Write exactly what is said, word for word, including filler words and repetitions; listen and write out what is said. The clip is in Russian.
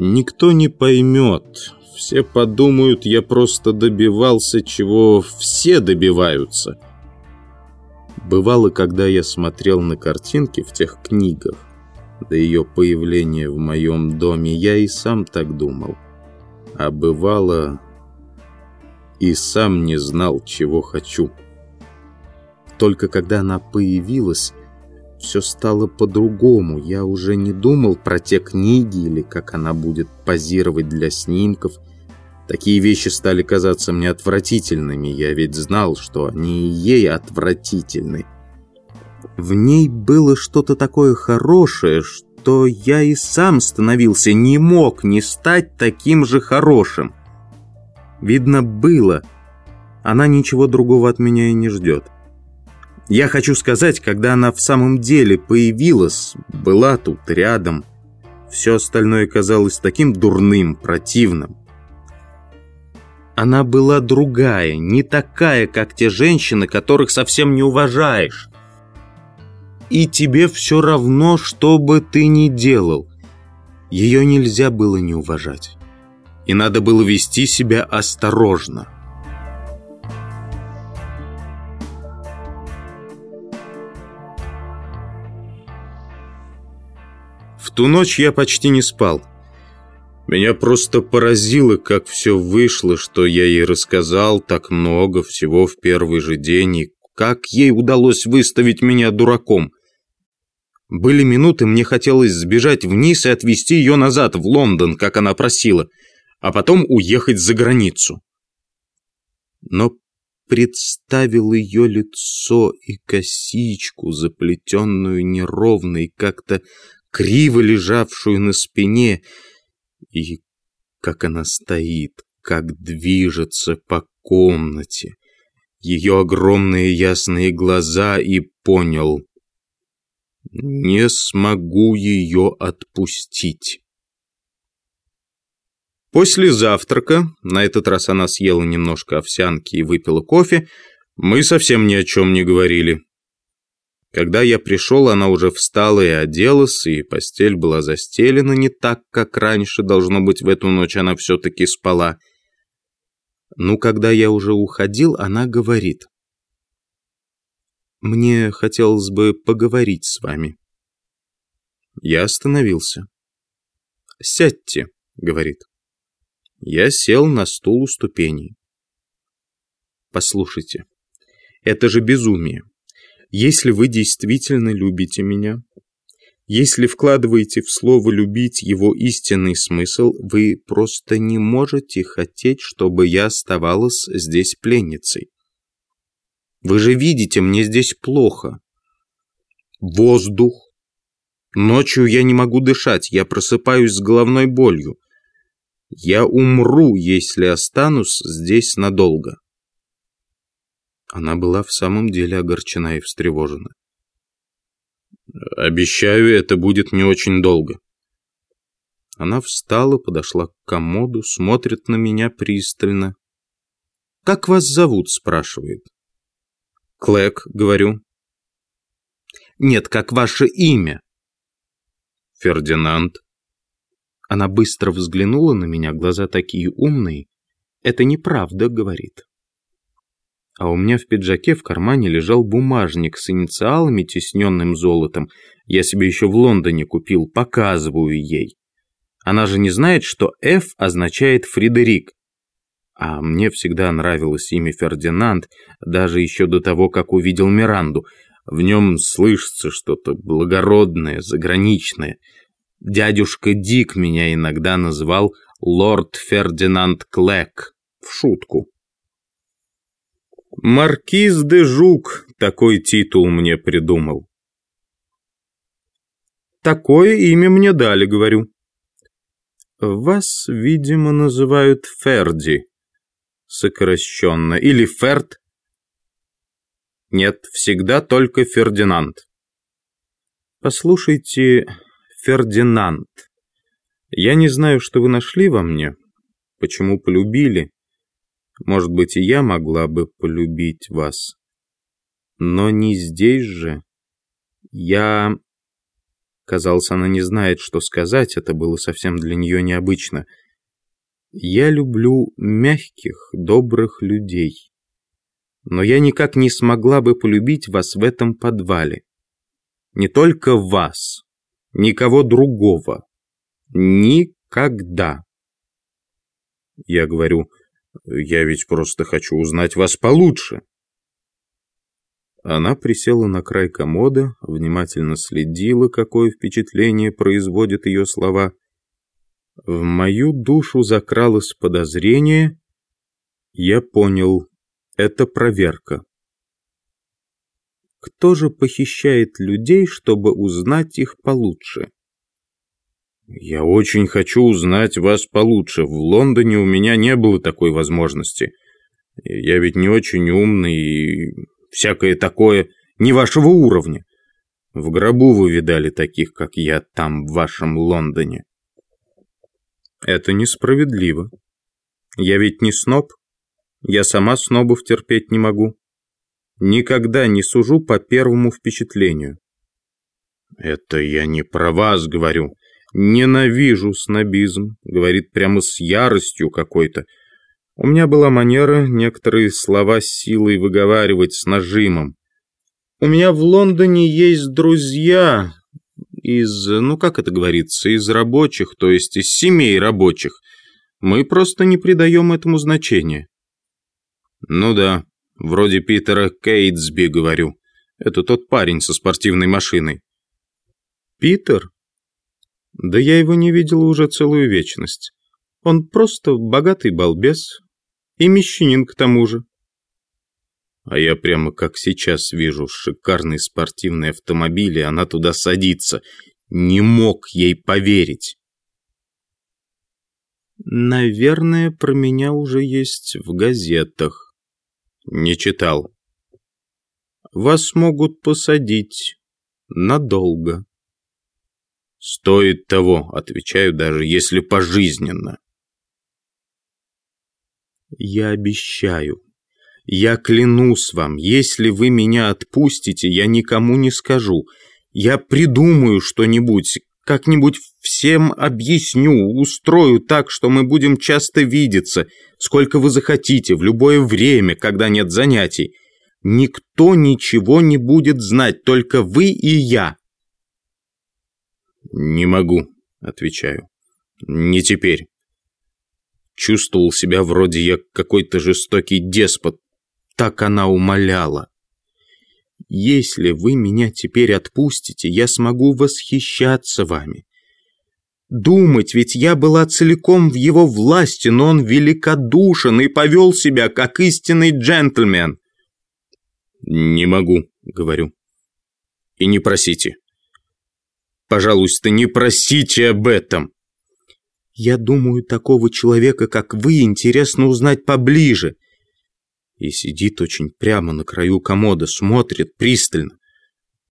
Никто не поймет. Все подумают, я просто добивался, чего все добиваются. Бывало, когда я смотрел на картинки в тех книгах, до ее появления в моем доме, я и сам так думал. А бывало, и сам не знал, чего хочу. Только когда она появилась, все стало по-другому. Я уже не думал про те книги или как она будет позировать для снимков. Такие вещи стали казаться мне отвратительными. Я ведь знал, что они и ей отвратительны. В ней было что-то такое хорошее, что я и сам становился, не мог не стать таким же хорошим. Видно было, она ничего другого от меня и не ждет. Я хочу сказать, когда она в самом деле появилась, была тут рядом, все остальное казалось таким дурным, противным. Она была другая, не такая, как те женщины, которых совсем не уважаешь. И тебе все равно, что бы ты ни делал. Ее нельзя было не уважать. И надо было вести себя осторожно. В ту ночь я почти не спал. Меня просто поразило, как все вышло, что я ей рассказал так много всего в первый же день, и как ей удалось выставить меня дураком. Были минуты, мне хотелось сбежать вниз и отвезти ее назад в Лондон, как она просила, а потом уехать за границу. Но представил ее лицо и косичку, заплетенную неровно и как-то криво лежавшую на спине, и как она стоит, как движется по комнате, ее огромные ясные глаза, и понял, не смогу ее отпустить. После завтрака, на этот раз она съела немножко овсянки и выпила кофе, мы совсем ни о чем не говорили. Когда я пришел, она уже встала и оделась, и постель была застелена не так, как раньше, должно быть, в эту ночь она все-таки спала. Ну, когда я уже уходил, она говорит: «Мне хотелось бы поговорить с вами». Я остановился. «Сядьте», — говорит. Я сел на стул у ступеней. «Послушайте, это же безумие. Если вы действительно любите меня, если вкладываете в слово «любить» его истинный смысл, вы просто не можете хотеть, чтобы я оставалась здесь пленницей. Вы же видите, мне здесь плохо. Воздух. Ночью я не могу дышать, я просыпаюсь с головной болью. Я умру, если останусь здесь надолго». Она была в самом деле огорчена и встревожена. «Обещаю, это будет не очень долго». Она встала, подошла к комоду, смотрит на меня пристально. «Как вас зовут?» – спрашивает. «Клэк», – говорю. «Нет, как ваше имя?» «Фердинанд». Она быстро взглянула на меня, глаза такие умные. «Это неправда», – говорит. А у меня в пиджаке в кармане лежал бумажник с инициалами, тисненным золотом. Я себе еще в Лондоне купил, показываю ей. Она же не знает, что «Ф» означает «Фредерик». А мне всегда нравилось имя Фердинанд, даже еще до того, как увидел Миранду. В нем слышится что-то благородное, заграничное. Дядюшка Дик меня иногда называл лорд Фердинанд Клэк, в шутку. Маркиз де Жук такой титул мне придумал. Такое имя мне дали, говорю. Вас, видимо, называют Ферди, сокращенно, или Ферд. Нет, всегда только Фердинанд. Послушайте, Фердинанд, я не знаю, что вы нашли во мне, почему полюбили. Может быть, и я могла бы полюбить вас. Но не здесь же. Я Казалось, она не знает, что сказать, это было совсем для нее необычно. «Я люблю мягких, добрых людей. Но я никак не смогла бы полюбить вас в этом подвале. Не только вас, никого другого. Никогда». Я говорю: «Я ведь просто хочу узнать вас получше». Она присела на край комода, внимательно следила, какое впечатление производят ее слова. В мою душу закралось подозрение. Я понял, это проверка. Кто же похищает людей, чтобы узнать их получше? «Я очень хочу узнать вас получше. В Лондоне у меня не было такой возможности. Я ведь не очень умный и всякое такое, не вашего уровня. В гробу вы видали таких, как я, там, в вашем Лондоне». «Это несправедливо. Я ведь не сноб. Я сама снобов терпеть не могу. Никогда не сужу по первому впечатлению». «Это я не про вас говорю. Ненавижу снобизм», — говорит прямо с яростью какой-то. У меня была манера некоторые слова с силой выговаривать с нажимом. «У меня в Лондоне есть друзья из, ну как это говорится, из рабочих, то есть из семей рабочих. Мы просто не придаем этому значения». «Ну да, вроде Питера Кейтсби, говорю. Это тот парень со спортивной машиной». «Питер? Да я его не видела уже целую вечность. Он просто богатый балбес и мещанин к тому же». А я прямо как сейчас вижу шикарный спортивный автомобиль, и она туда садится. Не мог ей поверить. «Наверное, про меня уже есть в газетах». «Не читал». «Вас могут посадить надолго». «Стоит того», отвечаю, даже если пожизненно. «Я обещаю, я клянусь вам, если вы меня отпустите, я никому не скажу. Я придумаю что-нибудь, как-нибудь всем объясню, устрою так, что мы будем часто видеться, сколько вы захотите, в любое время, когда нет занятий. Никто ничего не будет знать, только вы и я». «Не могу», отвечаю. «Не теперь. Чувствовал себя вроде я какой-то жестокий деспот. Так она умоляла. Если вы меня теперь отпустите, я смогу восхищаться вами. Думать, ведь я была целиком в его власти, но он великодушен и повел себя как истинный джентльмен». «Не могу», говорю. «И не просите. Пожалуйста, не просите об этом». «Я думаю, такого человека, как вы, интересно узнать поближе». И сидит очень прямо на краю комода, смотрит пристально.